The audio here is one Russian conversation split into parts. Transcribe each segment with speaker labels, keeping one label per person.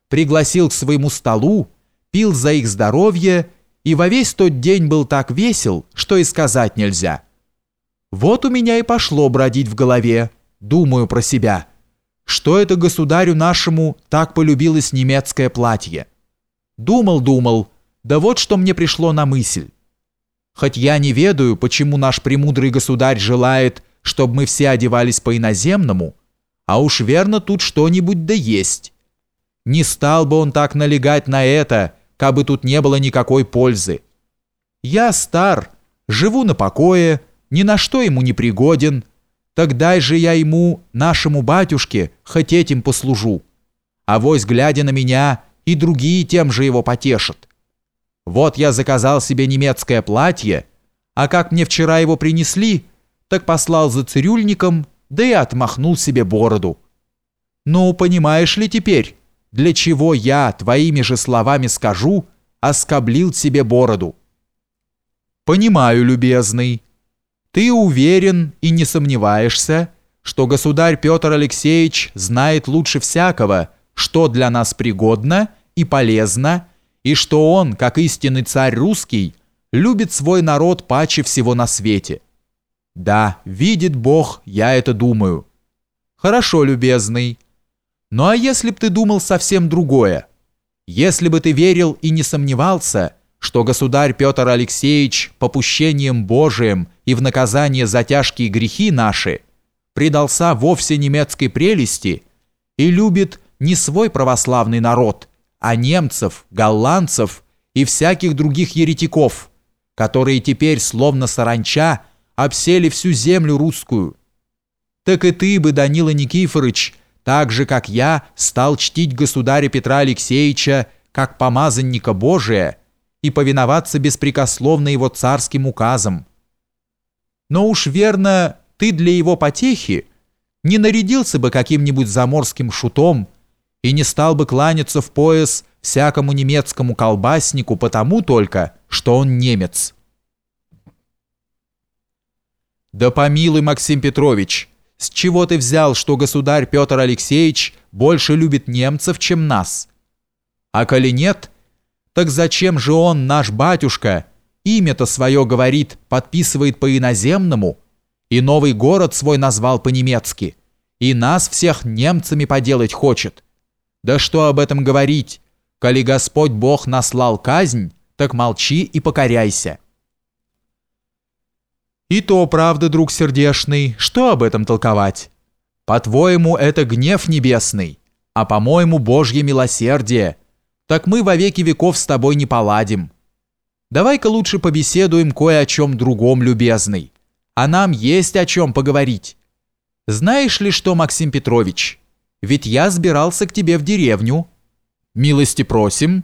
Speaker 1: пригласил к своему столу, пил за их здоровье и во весь тот день был так весел, что и сказать нельзя. Вот у меня и пошло бродить в голове, думаю про себя, что это государю нашему так полюбилось немецкое платье. Думал, да вот что мне пришло на мысль. Хоть я не ведаю, почему наш премудрый государь желает, чтобы мы все одевались по-иноземному, а уж верно тут что-нибудь да есть. Не стал бы он так налегать на это, кабы тут не было никакой пользы. Я стар, живу на покое, ни на что ему не пригоден, так дай же я ему, нашему батюшке, хоть этим послужу. Авось, глядя на меня, и другие тем же его потешат. Вот я заказал себе немецкое платье, а как мне вчера его принесли, так послал за цирюльником, да и отмахнул себе бороду. Ну, понимаешь ли теперь, для чего я, твоими же словами скажу, оскоблил себе бороду? Понимаю, любезный. Ты уверен и не сомневаешься, что государь Петр Алексеевич знает лучше всякого, что для нас пригодно и полезно, и что он, как истинный царь русский, любит свой народ паче всего на свете. Да, видит Бог, я это думаю. Хорошо, любезный. Ну а если б ты думал совсем другое? Если бы ты верил и не сомневался, что государь Петр Алексеевич попущением Божиим и в наказание за тяжкие грехи наши предался вовсе немецкой прелести и любит не свой православный народ, а немцев, голландцев и всяких других еретиков, которые теперь, словно саранча, обсели всю землю русскую. Так и ты бы, Данила Никифорыч, так же, как я, стал чтить государя Петра Алексеевича как помазанника Божия и повиноваться беспрекословно его царским указам. Но уж верно, ты для его потехи не нарядился бы каким-нибудь заморским шутом и не стал бы кланяться в пояс всякому немецкому колбаснику потому только, что он немец. Да помилуй, Максим Петрович, с чего ты взял, что государь Петр Алексеевич больше любит немцев, чем нас? А коли нет, так зачем же он, наш батюшка, имя-то свое, говорит, подписывает по-иноземному, и новый город свой назвал по-немецки, и нас всех немцами поделать хочет? Да что об этом говорить, коли Господь Бог наслал казнь, так молчи и покоряйся. И то правда, друг сердешный, что об этом толковать? По-твоему, это гнев небесный, а по-моему, Божье милосердие. Так мы во веки веков с тобой не поладим. Давай-ка лучше побеседуем кое о чем другом, любезный. А нам есть о чем поговорить. Знаешь ли что, Максим Петрович? Ведь я сбирался к тебе в деревню. Милости просим.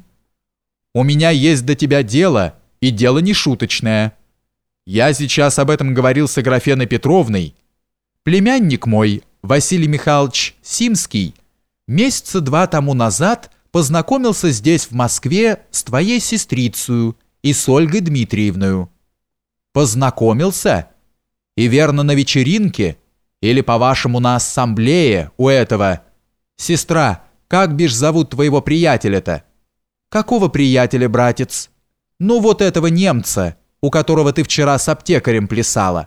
Speaker 1: У меня есть до тебя дело, и дело не шуточное. Я сейчас об этом говорил с Аграфеной Петровной. Племянник мой, Василий Михайлович Симский, месяца 2 тому назад познакомился здесь, в Москве, с твоей сестрицею и с Ольгой Дмитриевною. Познакомился? И верно, на вечеринке? Или, по-вашему, на ассамблее у этого? Сестра, как бишь зовут твоего приятеля-то? Какого приятеля, братец? Ну вот этого немца, у которого ты вчера с аптекарем плясала.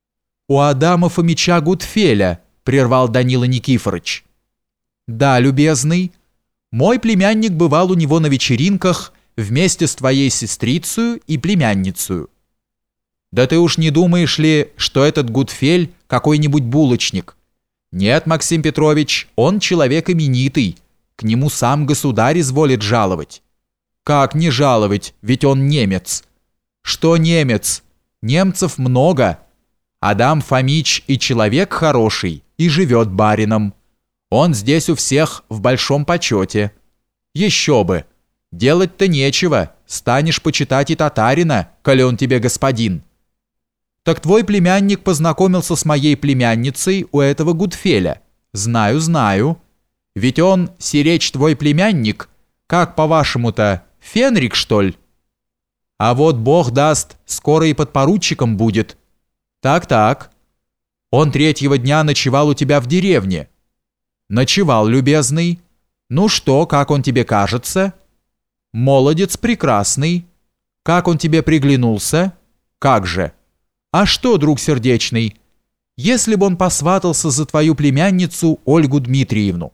Speaker 1: У Адама Фомича Гутфеля, прервал Данила Никифорыч. Да, любезный, мой племянник бывал у него на вечеринках вместе с твоей сестрицею и племянницею. Да ты уж не думаешь ли, что этот Гутфель какой-нибудь булочник? Нет, Максим Петрович, он человек именитый, к нему сам государь изволит жаловать. Как не жаловать, ведь он немец. Что немец? Немцев много. Адам Фомич и человек хороший, и живет барином. Он здесь у всех в большом почете. Еще бы. Делать-то нечего, станешь почитать и татарина, коли он тебе господин. Так твой племянник познакомился с моей племянницей у этого Гутфеля. Знаю. Ведь он, сиречь твой племянник, как по-вашему-то, Фенрик, что ли? А вот Бог даст, скоро и подпоручиком будет. Так. Он 3-го дня ночевал у тебя в деревне. Ночевал, любезный. Ну что, как он тебе кажется? Молодец прекрасный. Как он тебе приглянулся? Как же? А что, друг сердечный, если бы он посватался за твою племянницу Ольгу Дмитриевну?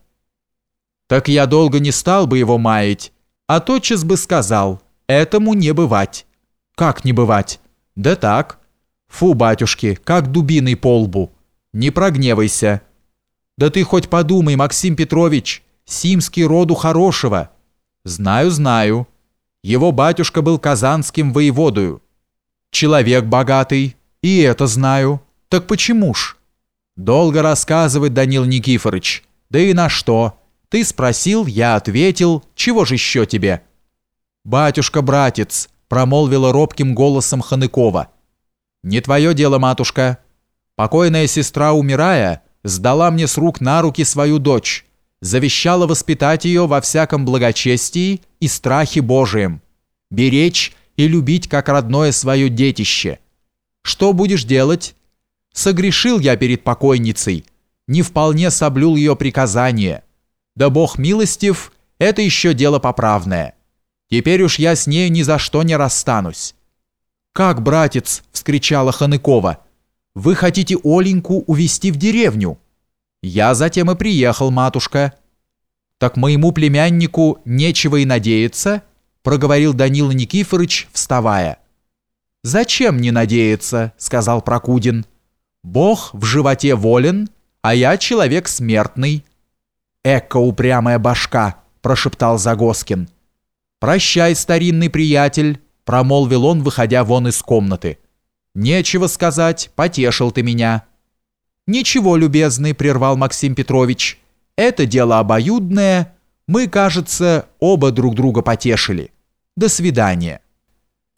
Speaker 1: Так я долго не стал бы его маять, а тотчас бы сказал, этому не бывать. Как не бывать? Да так. Фу, батюшки, как дубиной по лбу. Не прогневайся. Да ты хоть подумай, Максим Петрович, симский роду хорошего. Знаю, знаю. Его батюшка был казанским воеводою. Человек богатый, и это знаю. Так почему ж? Долго рассказывать, Данил Никифорыч. Да и на что? Ты спросил, я ответил. Чего же еще тебе? Батюшка-братец, промолвила робким голосом Ханыкова. Не твое дело, матушка. Покойная сестра, умирая, сдала мне с рук на руки свою дочь, завещала воспитать ее во всяком благочестии и страхе Божием, беречь и любить как родное свое детище. Что будешь делать? Согрешил я перед покойницей, не вполне соблюл ее приказание. Да Бог милостив, это еще дело поправное. Теперь уж я с нею ни за что не расстанусь. «Как, братец?» – вскричала Ханыкова. «Вы хотите Оленьку увезти в деревню?» «Я затем и приехал, матушка». «Так моему племяннику нечего и надеяться?» – проговорил Данила Никифорыч, вставая. «Зачем не надеяться?» – сказал Прокудин. «Бог в животе волен, а я человек смертный». «Эка упрямая башка!» – прошептал Загоскин. «Прощай, старинный приятель», – промолвил он, выходя вон из комнаты. «Нечего сказать, потешил ты меня». «Ничего, любезный», – прервал Максим Петрович. «Это дело обоюдное. Мы, кажется, оба друг друга потешили. До свидания».